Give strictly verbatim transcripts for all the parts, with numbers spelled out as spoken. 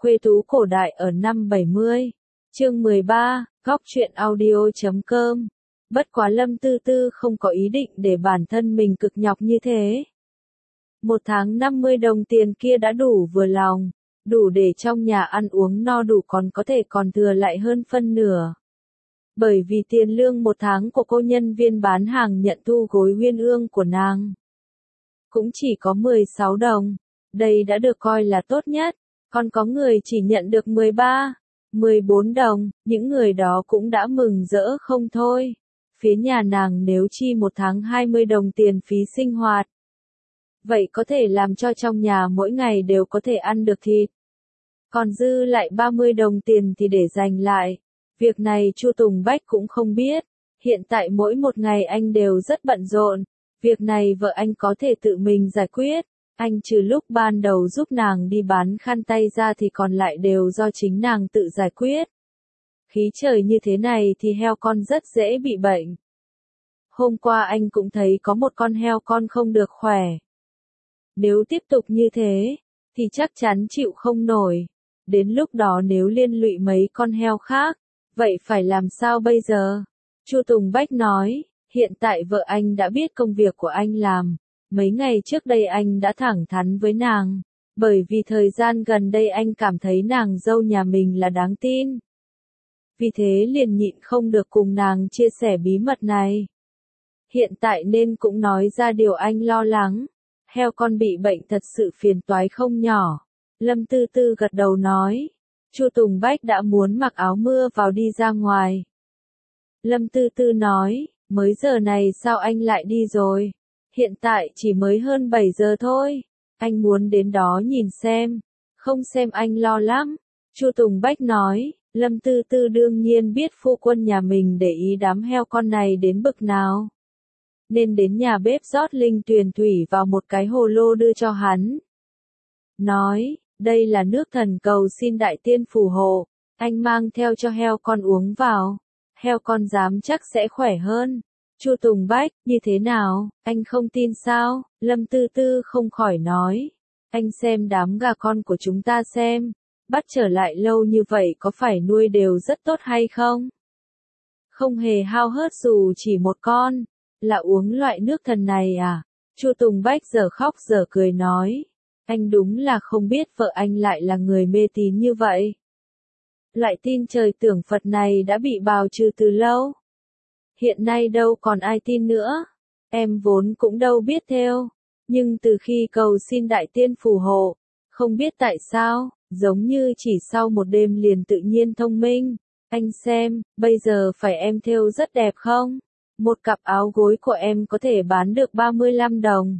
khuê tú cổ đại ở năm bảy mươi. Chương mười ba, góc truyện audio chấm com. Bất quá Lâm Tư Tư không có ý định để bản thân mình cực nhọc như thế. Một tháng năm mươi đồng tiền kia đã đủ vừa lòng, đủ để trong nhà ăn uống no đủ, còn có thể còn thừa lại hơn phân nửa. Bởi vì tiền lương một tháng của cô nhân viên bán hàng nhận thu gối uyên ương của nàng cũng chỉ có mười sáu đồng, đây đã được coi là tốt nhất, còn có người chỉ nhận được mười ba, mười bốn đồng, những người đó cũng đã mừng rỡ không thôi. Phía nhà nàng nếu chi một tháng hai mươi đồng tiền phí sinh hoạt, vậy có thể làm cho trong nhà mỗi ngày đều có thể ăn được thịt. Còn dư lại ba mươi đồng tiền thì để dành lại. Việc này Chu Tùng Bách cũng không biết. Hiện tại mỗi một ngày anh đều rất bận rộn. Việc này vợ anh có thể tự mình giải quyết. Anh trừ lúc ban đầu giúp nàng đi bán khăn tay ra thì còn lại đều do chính nàng tự giải quyết. Khí trời như thế này thì heo con rất dễ bị bệnh. Hôm qua anh cũng thấy có một con heo con không được khỏe. Nếu tiếp tục như thế, thì chắc chắn chịu không nổi. Đến lúc đó nếu liên lụy mấy con heo khác, vậy phải làm sao bây giờ? Chu Tùng Bách nói, hiện tại vợ anh đã biết công việc của anh làm. Mấy ngày trước đây anh đã thẳng thắn với nàng, bởi vì thời gian gần đây anh cảm thấy nàng dâu nhà mình là đáng tin. Vì thế liền nhịn không được cùng nàng chia sẻ bí mật này. Hiện tại nên cũng nói ra điều anh lo lắng. Heo con bị bệnh thật sự phiền toái không nhỏ. Lâm Tư Tư gật đầu nói. Chu Tùng Bách đã muốn mặc áo mưa vào đi ra ngoài. Lâm Tư Tư nói, mới giờ này sao anh lại đi rồi? Hiện tại chỉ mới hơn bảy giờ thôi. Anh muốn đến đó nhìn xem. Không xem anh lo lắm. Chu Tùng Bách nói, Lâm Tư Tư đương nhiên biết phu quân nhà mình để ý đám heo con này đến bực nào. Nên đến nhà bếp rót linh tuyền thủy vào một cái hồ lô đưa cho hắn. Nói, đây là nước thần cầu xin đại tiên phù hộ, anh mang theo cho heo con uống vào. Heo con dám chắc sẽ khỏe hơn. Chu Tùng Bách, như thế nào, anh không tin sao? Lâm Tư Tư không khỏi nói. Anh xem đám gà con của chúng ta xem. Bắt trở lại lâu như vậy có phải nuôi đều rất tốt hay không? Không hề hao hớt dù chỉ một con. Là uống loại nước thần này à? Chu Tùng Bách giờ khóc giờ cười nói. Anh đúng là không biết vợ anh lại là người mê tín như vậy. Loại tin trời tưởng Phật này đã bị bào trừ từ lâu. Hiện nay đâu còn ai tin nữa. Em vốn cũng đâu biết theo. Nhưng từ khi cầu xin đại tiên phù hộ, không biết tại sao, giống như chỉ sau một đêm liền tự nhiên thông minh. Anh xem, bây giờ phải em thêu rất đẹp không? Một cặp áo gối của em có thể bán được ba mươi lăm đồng.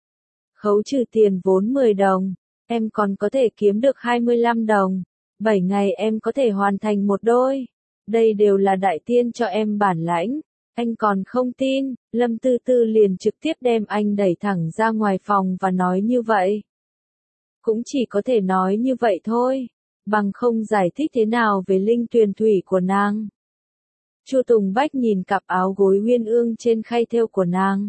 Khấu trừ tiền vốn mười đồng, em còn có thể kiếm được hai mươi lăm đồng. bảy ngày em có thể hoàn thành một đôi. Đây đều là đại tiên cho em bản lãnh. Anh còn không tin, Lâm Tư Tư liền trực tiếp đem anh đẩy thẳng ra ngoài phòng và nói như vậy. Cũng chỉ có thể nói như vậy thôi, bằng không giải thích thế nào về linh tuyền thủy của nàng. Chu Tùng Bách nhìn cặp áo gối uyên ương trên khay thêu của nàng.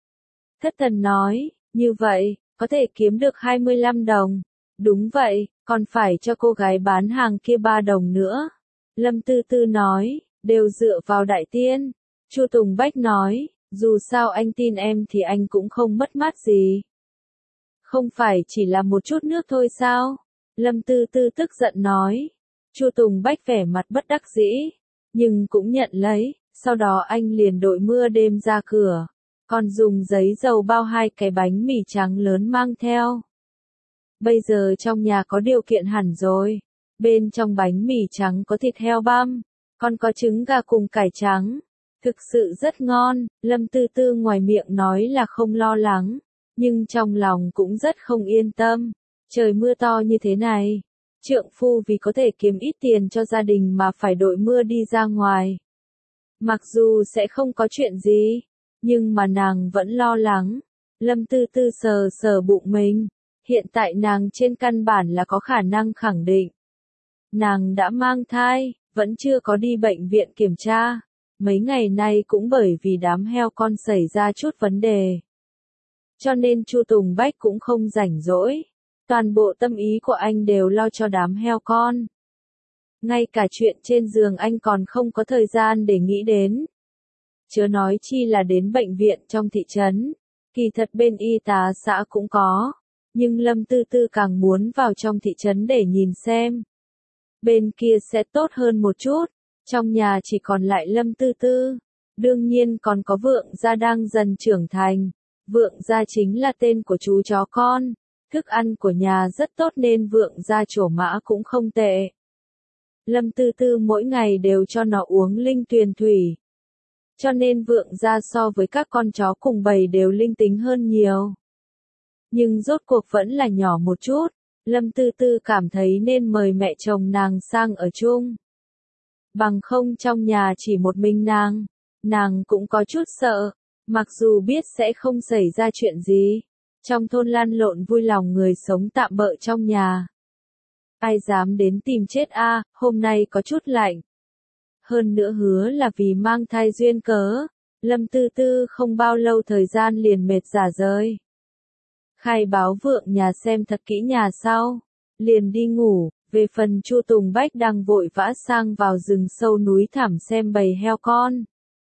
Thất thần nói, như vậy, có thể kiếm được hai mươi lăm đồng. Đúng vậy, còn phải cho cô gái bán hàng kia ba đồng nữa. Lâm Tư Tư nói, đều dựa vào đại tiên. Chu Tùng Bách nói, dù sao anh tin em thì anh cũng không mất mát gì. Không phải chỉ là một chút nước thôi sao? Lâm Tư Tư tức giận nói. Chu Tùng Bách vẻ mặt bất đắc dĩ, nhưng cũng nhận lấy, sau đó anh liền đội mưa đêm ra cửa, còn dùng giấy dầu bao hai cái bánh mì trắng lớn mang theo. Bây giờ trong nhà có điều kiện hẳn rồi, bên trong bánh mì trắng có thịt heo băm, còn có trứng gà cùng cải trắng. Thực sự rất ngon. Lâm Tư Tư ngoài miệng nói là không lo lắng, nhưng trong lòng cũng rất không yên tâm. Trời mưa to như thế này, trượng phu vì có thể kiếm ít tiền cho gia đình mà phải đội mưa đi ra ngoài. Mặc dù sẽ không có chuyện gì, nhưng mà nàng vẫn lo lắng. Lâm Tư Tư sờ sờ bụng mình, hiện tại nàng trên căn bản là có khả năng khẳng định. Nàng đã mang thai, vẫn chưa có đi bệnh viện kiểm tra. Mấy ngày nay cũng bởi vì đám heo con xảy ra chút vấn đề. Cho nên Chu Tùng Bách cũng không rảnh rỗi. Toàn bộ tâm ý của anh đều lo cho đám heo con. Ngay cả chuyện trên giường anh còn không có thời gian để nghĩ đến. Chớ nói chi là đến bệnh viện trong thị trấn. Kỳ thật bên y tá xã cũng có. Nhưng Lâm Tư Tư càng muốn vào trong thị trấn để nhìn xem. Bên kia sẽ tốt hơn một chút. Trong nhà chỉ còn lại Lâm Tư Tư. Đương nhiên còn có Vượng Gia đang dần trưởng thành. Vượng Gia chính là tên của chú chó con. Thức ăn của nhà rất tốt nên Vượng Gia trổ mã cũng không tệ. Lâm Tư Tư mỗi ngày đều cho nó uống linh tuyền thủy. Cho nên Vượng Gia so với các con chó cùng bầy đều linh tính hơn nhiều. Nhưng rốt cuộc vẫn là nhỏ một chút. Lâm Tư Tư cảm thấy nên mời mẹ chồng nàng sang ở chung. Bằng không trong nhà chỉ một mình nàng. Nàng cũng có chút sợ. Mặc dù biết sẽ không xảy ra chuyện gì. Trong thôn lăn lộn vui lòng người sống tạm bợ trong nhà. Ai dám đến tìm chết a, à, hôm nay có chút lạnh. Hơn nữa hứa là vì mang thai duyên cớ. Lâm Tư Tư không bao lâu thời gian liền mệt rả rơi. Khai báo Vượng nhà xem thật kỹ nhà sau. Liền đi ngủ, về phần Chu Tùng Bách đang vội vã sang vào rừng sâu núi thẳm xem bầy heo con.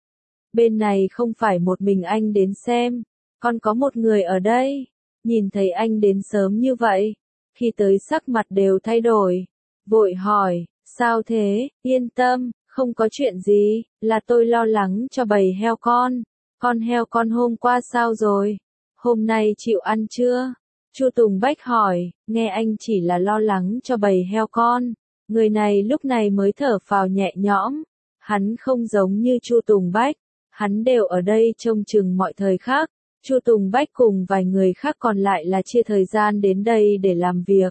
Bên này không phải một mình anh đến xem, còn có một người ở đây. Nhìn thấy anh đến sớm như vậy, khi tới sắc mặt đều thay đổi. Vội hỏi, sao thế, yên tâm, không có chuyện gì, là tôi lo lắng cho bầy heo con. Con heo con hôm qua sao rồi? Hôm nay chịu ăn chưa? Chu Tùng Bách hỏi, nghe anh chỉ là lo lắng cho bầy heo con. Người này lúc này mới thở phào nhẹ nhõm. Hắn không giống như Chu Tùng Bách. Hắn đều ở đây trông chừng mọi thời khắc. Chu Tùng Bách cùng vài người khác còn lại là chia thời gian đến đây để làm việc.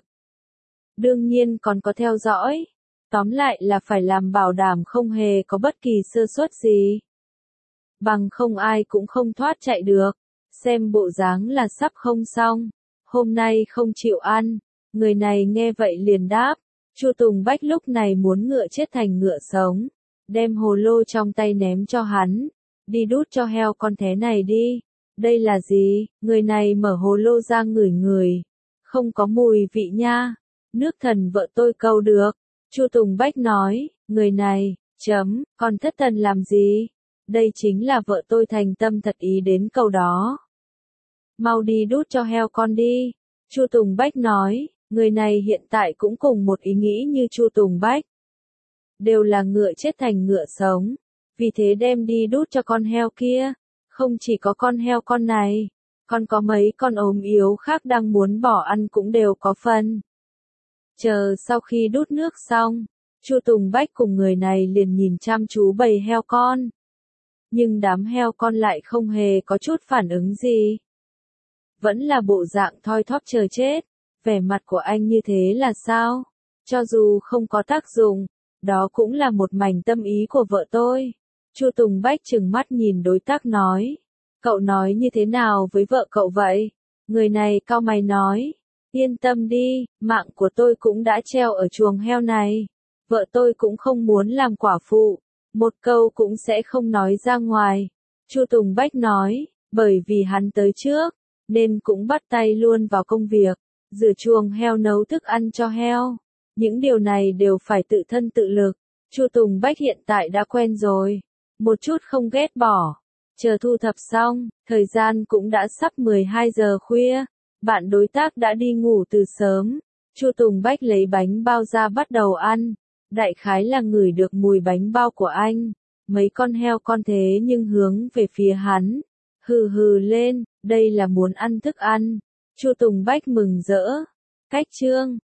Đương nhiên còn có theo dõi. Tóm lại là phải làm bảo đảm không hề có bất kỳ sơ suất gì. Bằng không ai cũng không thoát chạy được. Xem bộ dáng là sắp không xong. Hôm nay không chịu ăn. Người này nghe vậy liền đáp. Chu Tùng Bách lúc này muốn ngựa chết thành ngựa sống. Đem hồ lô trong tay ném cho hắn. Đi đút cho heo con thế này đi. Đây là gì? Người này mở hồ lô ra ngửi ngửi. Không có mùi vị nha. Nước thần vợ tôi câu được. Chu Tùng Bách nói, người này, chấm, còn thất thần làm gì? Đây chính là vợ tôi thành tâm thật ý đến câu đó. Mau đi đút cho heo con đi. Chu Tùng Bách nói, người này hiện tại cũng cùng một ý nghĩ như Chu Tùng Bách. Đều là ngựa chết thành ngựa sống. Vì thế đem đi đút cho con heo kia. Không chỉ có con heo con này, còn có mấy con ốm yếu khác đang muốn bỏ ăn cũng đều có phần. Chờ sau khi đút nước xong, Chu Tùng Bách cùng người này liền nhìn chăm chú bầy heo con. Nhưng đám heo con lại không hề có chút phản ứng gì. Vẫn là bộ dạng thoi thóp chờ chết. Vẻ mặt của anh như thế là sao? Cho dù không có tác dụng, đó cũng là một mảnh tâm ý của vợ tôi. Chu Tùng Bách trừng mắt nhìn đối tác nói. Cậu nói như thế nào với vợ cậu vậy? Người này cau mày nói. Yên tâm đi, mạng của tôi cũng đã treo ở chuồng heo này. Vợ tôi cũng không muốn làm quả phụ. Một câu cũng sẽ không nói ra ngoài. Chu Tùng Bách nói, bởi vì hắn tới trước, nên cũng bắt tay luôn vào công việc. Rửa chuồng heo nấu thức ăn cho heo. Những điều này đều phải tự thân tự lực. Chu Tùng Bách hiện tại đã quen rồi. Một chút không ghét bỏ. Chờ thu thập xong, thời gian cũng đã sắp mười hai giờ khuya. Bạn đối tác đã đi ngủ từ sớm. Chu Tùng Bách lấy bánh bao ra bắt đầu ăn. Đại khái là ngửi được mùi bánh bao của anh. Mấy con heo con thế nhưng hướng về phía hắn. Hừ hừ lên, đây là muốn ăn thức ăn. Chu Tùng Bách mừng rỡ. Cách chương